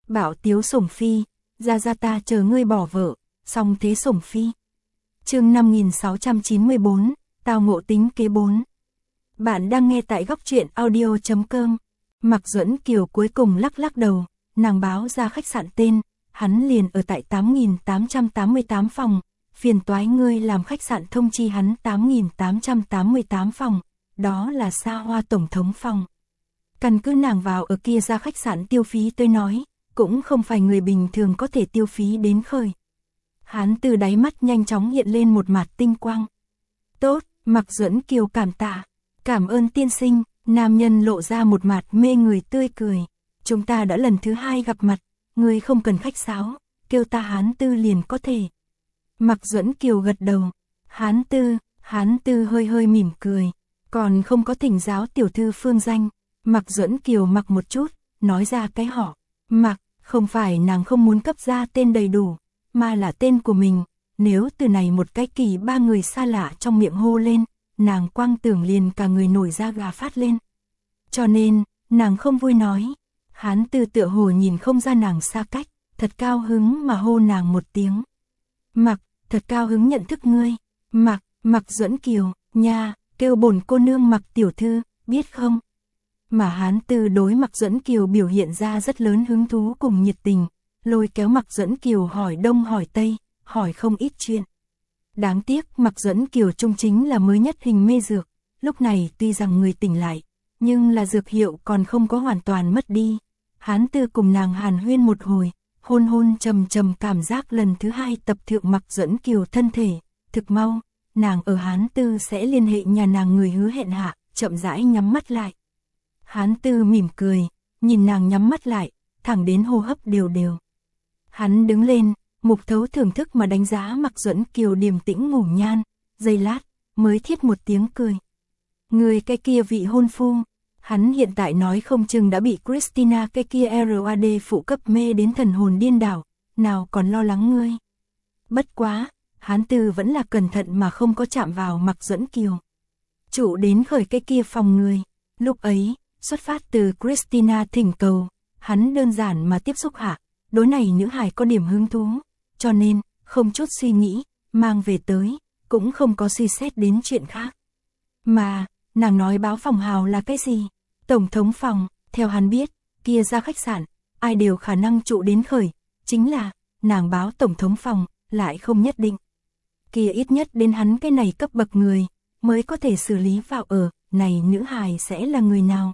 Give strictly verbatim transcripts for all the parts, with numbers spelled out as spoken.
Bảo tiếu sủng phi, ra ra ta chờ ngươi bỏ vợ, song thế sủng phi. Chương năm nghìn sáu trăm chín mươi bốn, tao ngộ tính kế bốn. Bạn đang nghe tại góc truyện audio chấm com. Mạc Duẫn Kiều cuối cùng lắc lắc đầu, nàng báo ra khách sạn tên, hắn liền ở tại tám nghìn tám trăm tám mươi tám phòng, phiền toái ngươi làm khách sạn thông chi hắn tám nghìn tám trăm tám mươi tám phòng, đó là xa hoa tổng thống phòng. Căn cứ nàng vào ở kia ra khách sạn tiêu phí tôi nói, cũng không phải người bình thường có thể tiêu phí đến khởi. Hắn từ đáy mắt nhanh chóng hiện lên một mặt tinh quang. Tốt, Mạc Duẫn Kiều cảm tạ, cảm ơn tiên sinh, nam nhân lộ ra một mặt mê người tươi cười. Chúng ta đã lần thứ hai gặp mặt, ngươi không cần khách sáo, kêu ta Hán Tư liền có thể. Mạc Duẫn Kiều gật đầu, Hán Tư, Hán Tư hơi hơi mỉm cười, còn không có thỉnh giáo tiểu thư phương danh. Mạc Duẫn Kiều mặc một chút, nói ra cái họ, Mạc, không phải nàng không muốn cấp ra tên đầy đủ, mà là tên của mình, nếu từ này một cái kỳ ba người xa lạ trong miệng hô lên, nàng quang tưởng liền cả người nổi da gà phát lên. Cho nên, nàng không vui nói, Hán Tư tựa hồ nhìn không ra nàng xa cách, thật cao hứng mà hô nàng một tiếng. Mạc, thật cao hứng nhận thức ngươi, Mạc, Mạc Duẫn Kiều, nha, kêu bổn cô nương Mạc tiểu thư, biết không? Mà Hán Tư đối Mạc Duẫn Kiều biểu hiện ra rất lớn hứng thú cùng nhiệt tình, lôi kéo Mạc Duẫn Kiều hỏi đông hỏi tây, hỏi không ít chuyện. Đáng tiếc Mạc Duẫn Kiều trung chính là mới nhất hình mê dược, lúc này tuy rằng người tỉnh lại, nhưng là dược hiệu còn không có hoàn toàn mất đi. Hán Tư cùng nàng hàn huyên một hồi, hôn hôn trầm trầm cảm giác lần thứ hai tập thượng Mạc Duẫn Kiều thân thể, thực mau, nàng ở Hán Tư sẽ liên hệ nhà nàng người hứa hẹn hạ, chậm rãi nhắm mắt lại. Hán Tư mỉm cười, nhìn nàng nhắm mắt lại, thẳng đến hô hấp đều đều. Hắn đứng lên, mục thấu thưởng thức mà đánh giá Mạc Duẫn Kiều điềm tĩnh ngủ nhan, giây lát, mới thiết một tiếng cười. Người cái kia vị hôn phu, hắn hiện tại nói không chừng đã bị Christina cái kia rờ a đê phụ cấp mê đến thần hồn điên đảo, nào còn lo lắng ngươi. Bất quá, Hán Tư vẫn là cẩn thận mà không có chạm vào Mạc Duẫn Kiều. Chủ đến khởi cái kia phòng người, lúc ấy, xuất phát từ Christina thỉnh cầu, hắn đơn giản mà tiếp xúc hạ, đối này nữ hài có điểm hứng thú, cho nên, không chút suy nghĩ, mang về tới, cũng không có suy xét đến chuyện khác. Mà, nàng nói báo phòng hào là cái gì? Tổng thống phòng, theo hắn biết, kia ra khách sạn, ai đều khả năng trụ đến khởi, chính là, nàng báo tổng thống phòng, lại không nhất định. Kia ít nhất đến hắn cái này cấp bậc người, mới có thể xử lý vào ở, này nữ hài sẽ là người nào?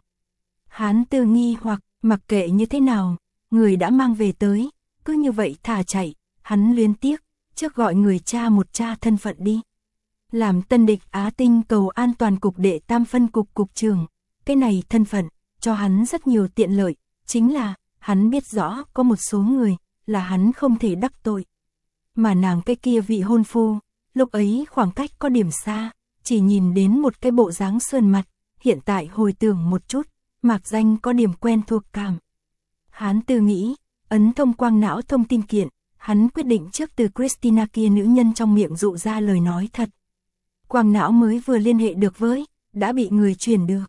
Hán Tư nghi hoặc, mặc kệ như thế nào, người đã mang về tới, cứ như vậy thả chạy, hắn luyến tiếc, trước gọi người cha một cha thân phận đi. Làm tân địch Á Tinh cầu an toàn cục đệ tam phân cục cục trưởng, cái này thân phận, cho hắn rất nhiều tiện lợi, chính là, hắn biết rõ có một số người, là hắn không thể đắc tội. Mà nàng cái kia vị hôn phu, lúc ấy khoảng cách có điểm xa, chỉ nhìn đến một cái bộ dáng sơn mặt, hiện tại hồi tưởng một chút, mạc danh có điểm quen thuộc cảm. Hán Tư nghĩ, ấn thông quang não thông tin kiện, hắn quyết định trước từ Christina kia nữ nhân trong miệng dụ ra lời nói thật. Quang não mới vừa liên hệ được với, đã bị người truyền được.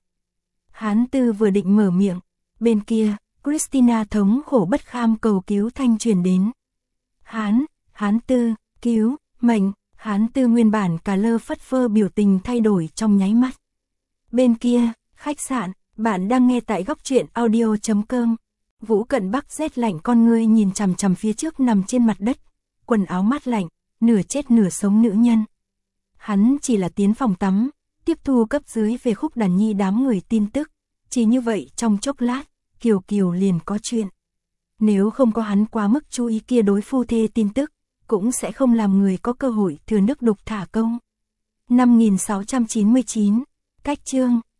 Hán Tư vừa định mở miệng, bên kia, Christina thống khổ bất kham cầu cứu thanh truyền đến. Hán, Hán Tư, cứu, mệnh, Hán Tư nguyên bản cả lơ phất phơ biểu tình thay đổi trong nháy mắt. Bên kia, khách sạn, bạn đang nghe tại góc truyện audio chấm com. Vũ Cận Bắc rét lạnh con ngươi nhìn chằm chằm phía trước nằm trên mặt đất, quần áo mát lạnh, nửa chết nửa sống nữ nhân. Hắn chỉ là tiến phòng tắm, tiếp thu cấp dưới về Khúc Đàn Nhi đám người tin tức, chỉ như vậy trong chốc lát, Kiều Kiều liền có chuyện. Nếu không có hắn quá mức chú ý kia đối phu thê tin tức, cũng sẽ không làm người có cơ hội thừa nước đục thả câu. năm nghìn sáu trăm chín mươi chín, cách chương.